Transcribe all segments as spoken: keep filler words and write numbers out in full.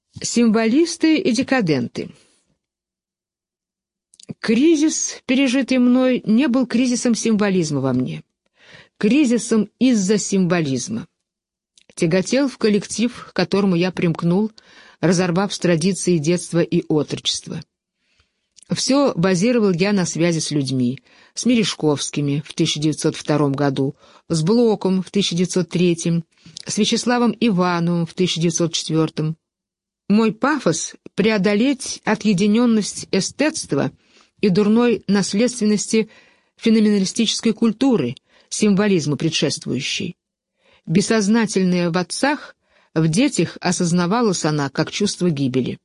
Символисты и декаденты. Кризис, пережитый мной, не был кризисом символизма во мне, кризисом из-за символизма. Тяготел в коллектив, к которому я примкнул, разорвав с традицией детства и отрочества. Все базировал я на связи с людьми, с Мережковскими в тысяча девятьсот втором году, с Блоком в тысяча девятьсот третьем, с Вячеславом Ивановым в тысяча девятьсот четвёртом. Мой пафос — преодолеть отъединенность эстетства и дурной наследственности феноменалистической культуры, символизма предшествующей. Бессознательная в отцах, в детях осознавалась она как чувство гибели.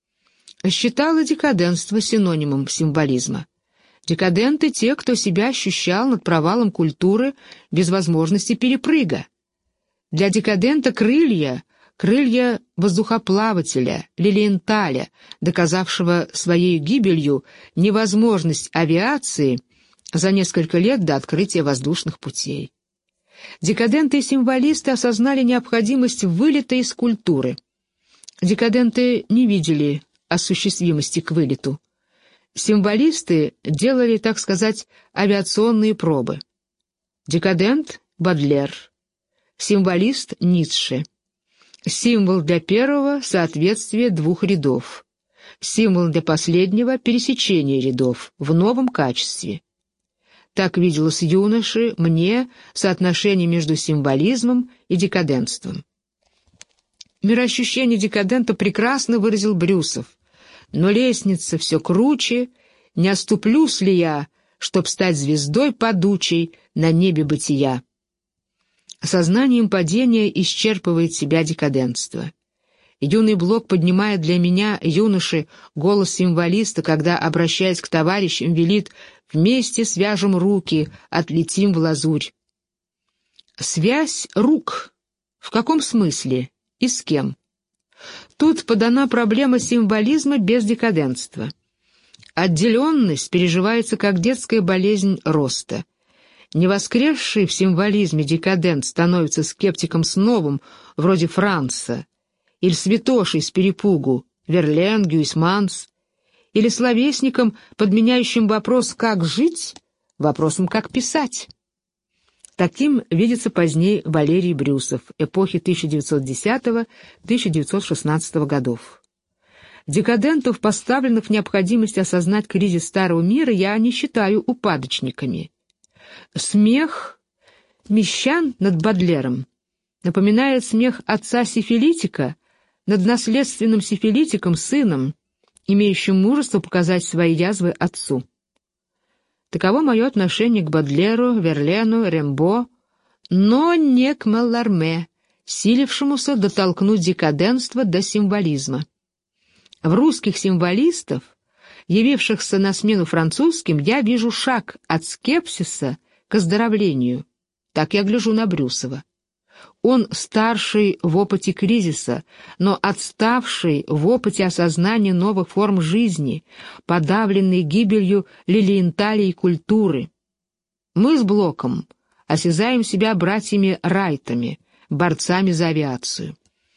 Считала декадентство синонимом символизма. Декаденты — те, кто себя ощущал над провалом культуры без возможности перепрыга. Для декадента крылья — крылья воздухоплавателя, Лилиенталя, доказавшего своей гибелью невозможность авиации за несколько лет до открытия воздушных путей. Декаденты и символисты осознали необходимость вылета из культуры. Декаденты не видели осуществимости к вылету. Символисты делали, так сказать, авиационные пробы. Декадент — Бодлер, символист — Ницше. Символ для первого — соответствие двух рядов. Символ для последнего — пересечение рядов в новом качестве. Так виделось юноше, мне, соотношение между символизмом и декадентством. Мироощущение декадента прекрасно выразил Брюсов. Но лестница все круче, не оступлюсь ли я, чтоб стать звездой падучей на небе бытия. Сознанием падения исчерпывает себя декадентство. Юный Блок поднимает для меня, юноши, голос символиста, когда, обращаясь к товарищам, велит: «Вместе свяжем руки, отлетим в лазурь». Связь рук. В каком смысле и с кем? Тут подана проблема символизма без декадентства. Отделенность переживается как детская болезнь роста. Невоскресший в символизме декадент становится скептиком с новым, вроде Франца, или святошей с перепугу, Верлен, Гюйсманс, или словесником, подменяющим вопрос «как жить» вопросом «как писать». Таким видится позднее Валерий Брюсов, эпохи тысяча девятьсот десятого — тысяча девятьсот шестнадцатого годов. Декадентов, поставленных в необходимость осознать кризис старого мира, я не считаю упадочниками. Смех мещан над Бодлером напоминает смех отца-сифилитика над наследственным сифилитиком, сыном, имеющим мужество показать свои язвы отцу. Таково мое отношение к Бодлеру, Верлену, Рембо, но не к Малларме, силившемуся дотолкнуть декадентство до символизма. В русских символистов, явившихся на смену французским, я вижу шаг от скепсиса к оздоровлению. Так я гляжу на Брюсова. Он старший в опыте кризиса, но отставший в опыте осознания новых форм жизни, подавленный гибелью Лилиенталя и культуры. Мы с Блоком осязаем себя братьями Райтами, борцами за авиацию.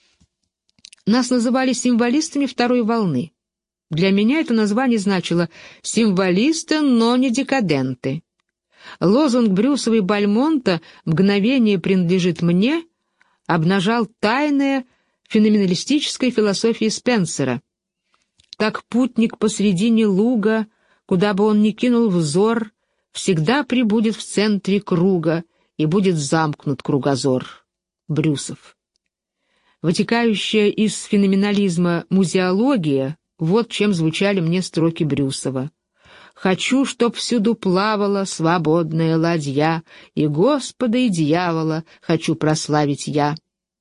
Нас называли символистами второй волны. Для меня это название значило «символисты, но не декаденты». Лозунг Брюсова и Бальмонта «Мгновение принадлежит мне» обнажал тайное феноменалистической философии Спенсера. Так путник посредине луга, куда бы он ни кинул взор, всегда пребудет в центре круга и будет замкнут кругозор. Брюсов. Вытекающая из феноменализма музеология — вот чем звучали мне строки Брюсова. «Хочу, чтоб всюду плавала свободная ладья, и Господа, и дьявола хочу прославить я».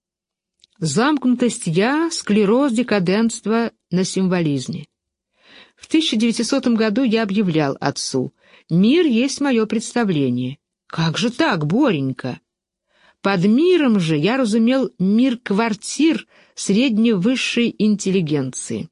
Замкнутость «я» — склероз декадентства на символизме. В тысяча девятисотом году я объявлял отцу: «Мир есть мое представление». «Как же так, Боренька?» Под миром же я разумел мир квартир средне-высшей интеллигенции.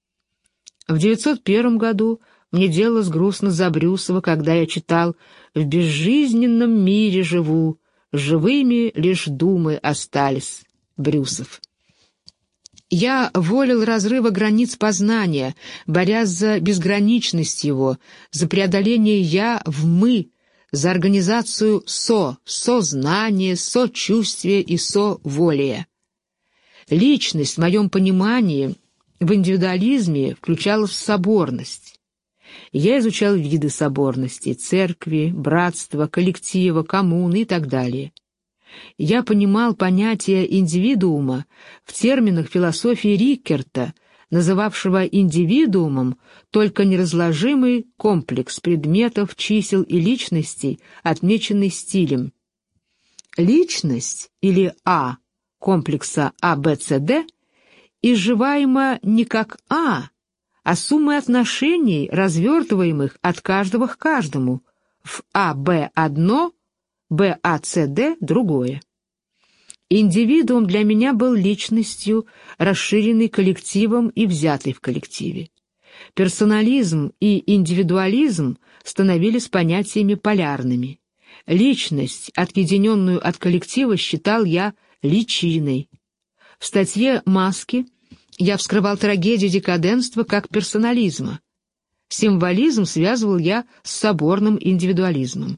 В девятьсот первом году мне делалось грустно за Брюсова, когда я читал: «В безжизненном мире живу, живыми лишь думы остались». Брюсов. Я волил разрыва границ познания, борясь за безграничность его, за преодоление «я» в «мы», за организацию «со», сознания, сочувствия и соволия. Личность в моем понимании в индивидуализме включала соборность. Я изучал виды соборности — церкви, братства, коллектива, коммуны и так далее. Я понимал понятие индивидуума в терминах философии Риккерта, называвшего индивидуумом только неразложимый комплекс предметов, чисел и личностей, отмеченный стилем. Личность, или А, комплекса А Б С Д, изживаема не как А, а суммой отношений, развертываемых от каждого к каждому, в А Б одно, Б А С Д другое. Индивидуум для меня был личностью, расширенной коллективом и взятой в коллективе. Персонализм и индивидуализм становились понятиями полярными. Личность, отъединенную от коллектива, считал я личиной. В статье «Маски» я вскрывал трагедию декаденства как персонализма. Символизм связывал я с соборным индивидуализмом.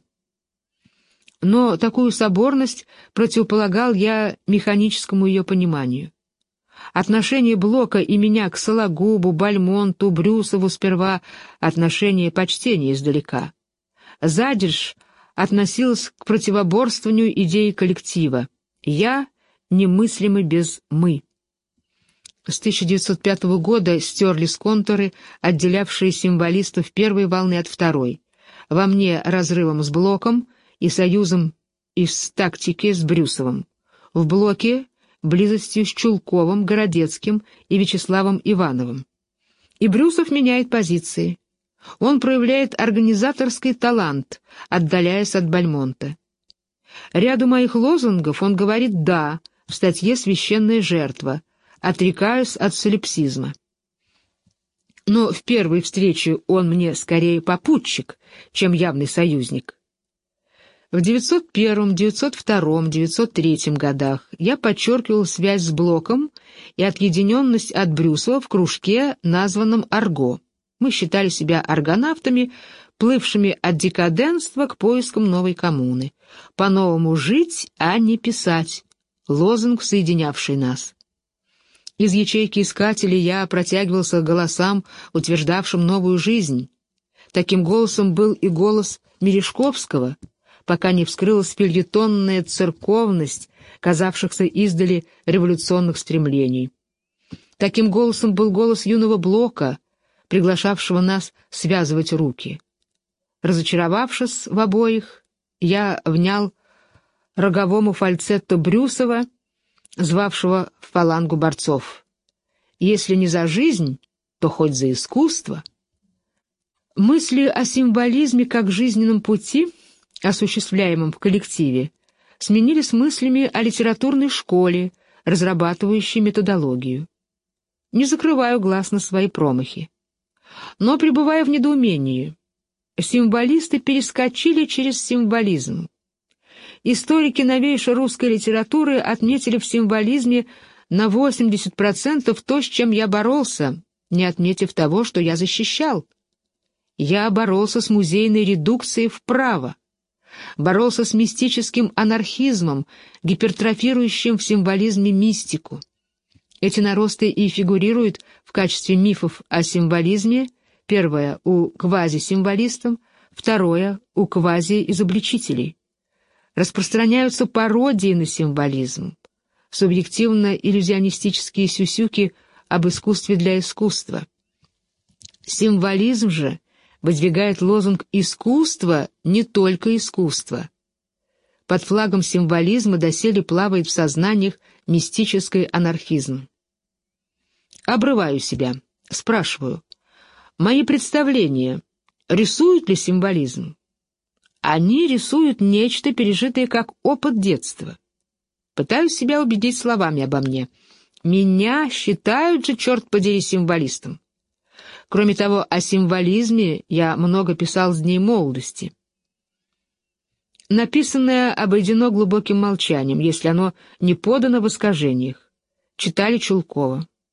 Но такую соборность противополагал я механическому ее пониманию. Отношение Блока и меня к Сологубу, Бальмонту, Брюсову сперва — отношение почтения издалека. Задержь относилась к противоборствованию идеи коллектива. «Я» немыслимы без «мы». С тысяча девятьсот пятого года стерлись контуры, отделявшие символистов первой волны от второй. Во мне разрывом с Блоком и союзом из тактики с Брюсовым. В Блоке близостью с Чулковым, Городецким и Вячеславом Ивановым. И Брюсов меняет позиции. Он проявляет организаторский талант, отдаляясь от Бальмонта. Ряду моих лозунгов он говорит «да» в статье «Священная жертва», отрекаюсь от солипсизма. Но в первой встрече он мне скорее попутчик, чем явный союзник. В девятьсот первом, девятьсот втором, девятьсот третьем годах я подчеркивал связь с Блоком и отъединенность от Брюсова в кружке, названном «Арго». Мы считали себя аргонавтами, плывшими от декаденства к поискам новой коммуны. По-новому жить, а не писать. Лозунг, соединявший нас. Из ячейки искателей я протягивался к голосам, утверждавшим новую жизнь. Таким голосом был и голос Мережковского, пока не вскрылась фельетонная церковность казавшихся издали революционных стремлений. Таким голосом был голос юного Блока, приглашавшего нас связывать руки. Разочаровавшись в обоих, я внял роговому фальцетто Брюсова, звавшего в фалангу борцов. Если не за жизнь, то хоть за искусство. Мысли о символизме как жизненном пути, осуществляемом в коллективе, сменились мыслями о литературной школе, разрабатывающей методологию. Не закрываю глаз на свои промахи. Но пребывая в недоумении, символисты перескочили через символизм. Историки новейшей русской литературы отметили в символизме на восемьдесят процентов то, с чем я боролся, не отметив того, что я защищал. Я боролся с музейной редукцией вправо, боролся с мистическим анархизмом, гипертрофирующим в символизме мистику. Эти наросты и фигурируют в качестве мифов о символизме, первое — у квазисимволистов, второе — у квазиизобличителей. Распространяются пародии на символизм, субъективно-иллюзионистические сюсюки об искусстве для искусства. Символизм же выдвигает лозунг «искусство, не только искусство». Под флагом символизма доселе плавает в сознаниях мистический анархизм. Обрываю себя, спрашиваю, мои представления рисуют ли символизм? Они рисуют нечто, пережитое как опыт детства. Пытаюсь себя убедить словами обо мне. Меня считают же, черт подери, символистом. Кроме того, о символизме я много писал с дней молодости. Написанное обойдено глубоким молчанием, если оно не подано в искажениях. Читали Чулкова.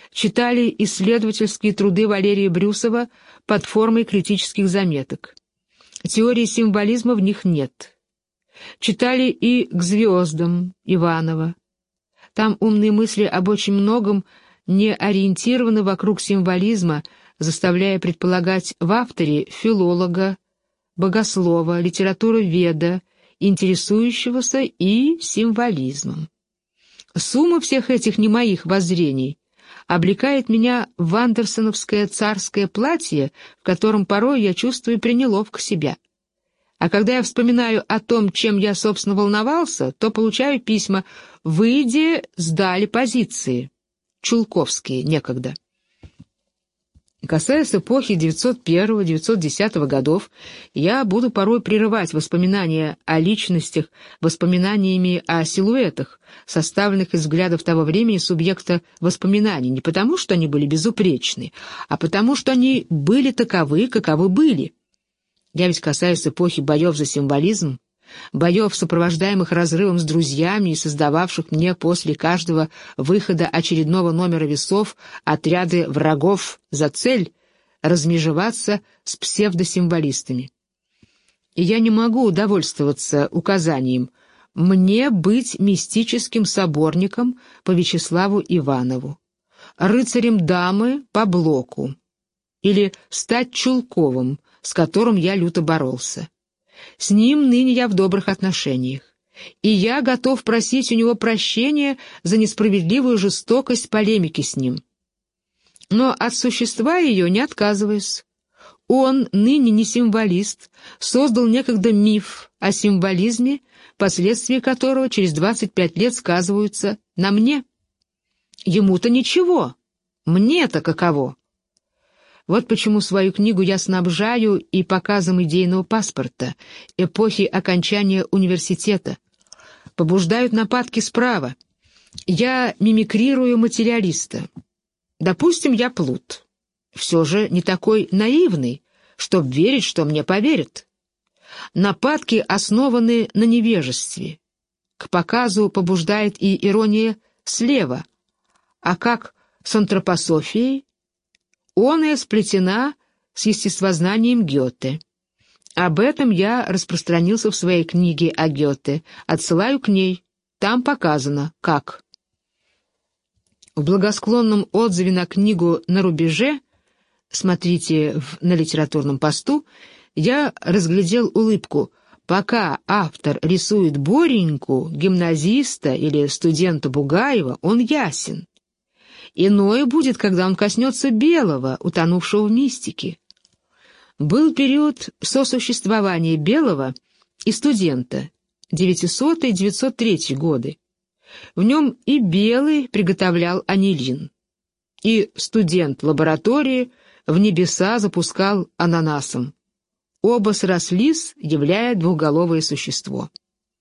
читали исследовательские труды Валерия Брюсова под формой критических заметок. Теории символизма в них нет. Читали и «К звездам» Иванова. Там умные мысли об очень многом не ориентированы вокруг символизма, заставляя предполагать в авторе филолога, богослова, литературоведа, интересующегося и символизмом. Сумма всех этих не моих воззрений облекает меня в андерсоновское царское платье, в котором порой я чувствую пренеловко себя. А когда я вспоминаю о том, чем я, собственно, волновался, то получаю письма «Выйди, сдали позиции». Чулковские некогда. Касаясь эпохи девятьсот первого — девятьсот десятого годов, я буду порой прерывать воспоминания о личностях воспоминаниями о силуэтах, составленных из взглядов того времени субъекта воспоминаний, не потому, что они были безупречны, а потому, что они были таковы, каковы были. Я ведь касаюсь эпохи боев за символизм, боев, сопровождаемых разрывом с друзьями и создававших мне после каждого выхода очередного номера весов отряды врагов за цель размежеваться с псевдосимволистами. И я не могу удовольствоваться указанием мне быть мистическим соборником по Вячеславу Иванову, рыцарем дамы по Блоку или стать Чулковым, с которым я люто боролся. С ним ныне я в добрых отношениях, и я готов просить у него прощения за несправедливую жестокость полемики с ним. Но от существа ее не отказываюсь. Он, ныне не символист, создал некогда миф о символизме, последствия которого через двадцать пять лет сказываются на мне. Ему-то ничего, мне-то каково? Вот почему свою книгу я снабжаю и показом идейного паспорта, эпохи окончания университета. Побуждают нападки справа. Я мимикрирую материалиста. Допустим, я плут. Все же не такой наивный, чтоб верить, что мне поверят. Нападки основаны на невежестве. К показу побуждает и ирония слева. А как с антропософией? Оная сплетена с естествознанием Гёте. Об этом я распространился в своей книге о Гёте. Отсылаю к ней. Там показано, как. В благосклонном отзыве на книгу «На рубеже», смотрите в, на литературном посту, я разглядел улыбку. Пока автор рисует Бореньку, гимназиста или студента Бугаева, он ясен. Иное будет, когда он коснется Белого, утонувшего в мистике. Был период сосуществования Белого и студента, девятисотый — девятьсот третий годы. В нем и Белый приготовлял анилин, и студент в лаборатории в небеса запускал ананасом. Оба срослись, являя двухголовое существо.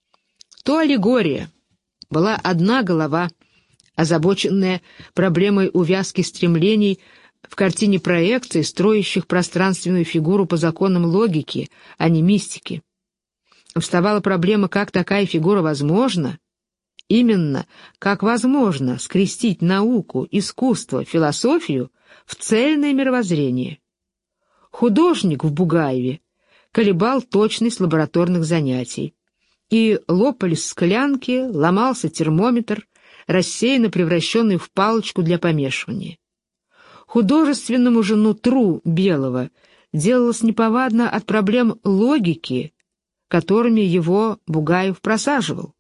То аллегория. Была одна голова, озабоченная проблемой увязки стремлений в картине проекций, строящих пространственную фигуру по законам логики, а не мистики. Вставала проблема, как такая фигура возможна? Именно, как возможно скрестить науку, искусство, философию в цельное мировоззрение. Художник в Бугаеве колебал точность лабораторных занятий, и лопались склянки, ломался термометр, рассеянно превращенный в палочку для помешивания. Художественному же нутру Белого делалось неповадно от проблем логики, которыми его Бугаев просаживал.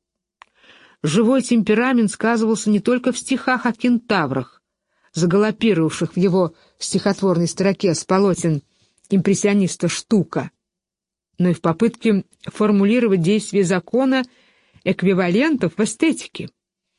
Живой темперамент сказывался не только в стихах о кентаврах, загалопировавших в его стихотворной строке с полотен импрессиониста Штука, но и в попытке формулировать действие закона эквивалентов в эстетике.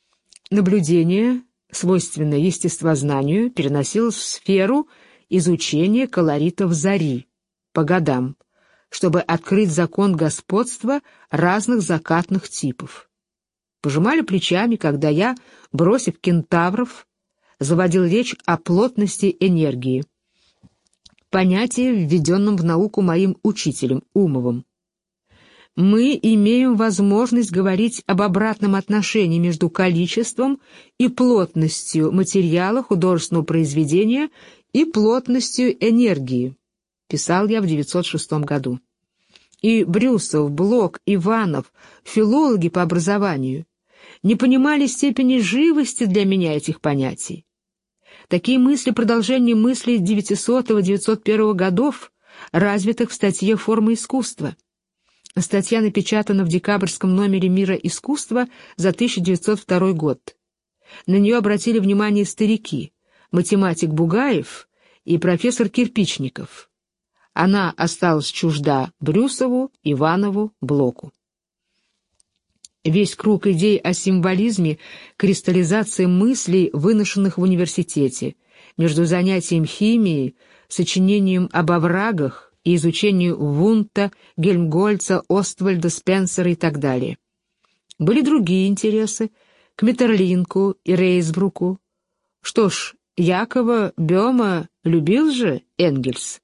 Наблюдение, свойственное естествознанию, переносилось в сферу изучения колоритов зари по годам, чтобы открыть закон господства разных закатных типов. Пожимали плечами, когда я, бросив кентавров, заводил речь о плотности энергии, понятие, введенном в науку моим учителем Умовым. мы имеем возможность говорить об обратном отношении между количеством и плотностью материала художественного произведения и плотностью энергии, писал я в девятьсот шестом году. И Брюсов, Блок, Иванов, филологи по образованию, не понимали степени живости для меня этих понятий. Такие мысли — продолжение мыслей девятисотого — девятьсот первого годов, развитых в статье «Форма искусства». Статья напечатана в декабрьском номере «Мира искусства» за тысяча девятьсот второй год. На нее обратили внимание старики, математик Бугаев и профессор Кирпичников. Она осталась чужда Брюсову, Иванову, Блоку. Весь круг идей о символизме, кристаллизации мыслей, выношенных в университете, между занятием химией, сочинением об оврагах и изучением Вундта, Гельмгольца, Оствальда, Спенсера и так далее. Были другие интересы — к Метерлинку и Рейсбруку. Что ж, Якова Бёма любил же Энгельс.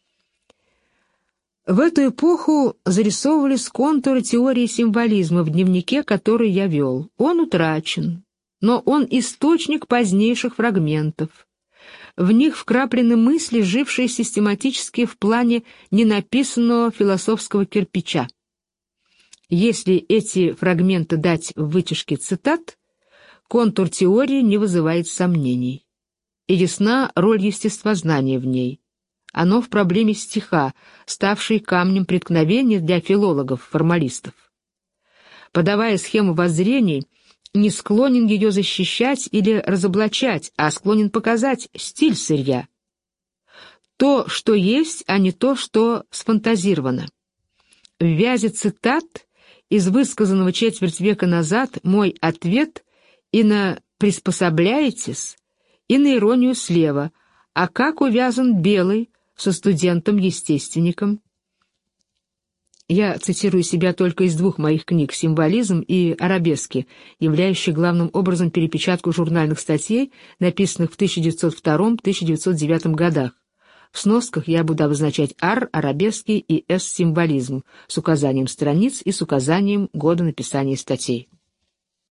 В эту эпоху зарисовывались контуры теории символизма в дневнике, который я вел. Он утрачен, но он источник позднейших фрагментов. В них вкраплены мысли, жившие систематически в плане ненаписанного философского кирпича. Если эти фрагменты дать в вытяжке цитат, контур теории не вызывает сомнений. И ясна роль естествознания в ней. Оно в проблеме стиха, ставшей камнем преткновения для филологов-формалистов. Подавая схему воззрений, не склонен ее защищать или разоблачать, а склонен показать стиль сырья. То, что есть, а не то, что сфантазировано. В вязи цитат из высказанного четверть века назад мой ответ и на «приспособляетесь», и на иронию слева, а как увязан Белый со студентом-естественником. Я цитирую себя только из двух моих книг «Символизм» и «Арабески», являющих главным образом перепечатку журнальных статей, написанных в тысяча девятьсот втором — тысяча девятьсот девятом годах. В сносках я буду обозначать «Ар», «Арабески» и «С» — «Символизм» с указанием страниц и с указанием года написания статей.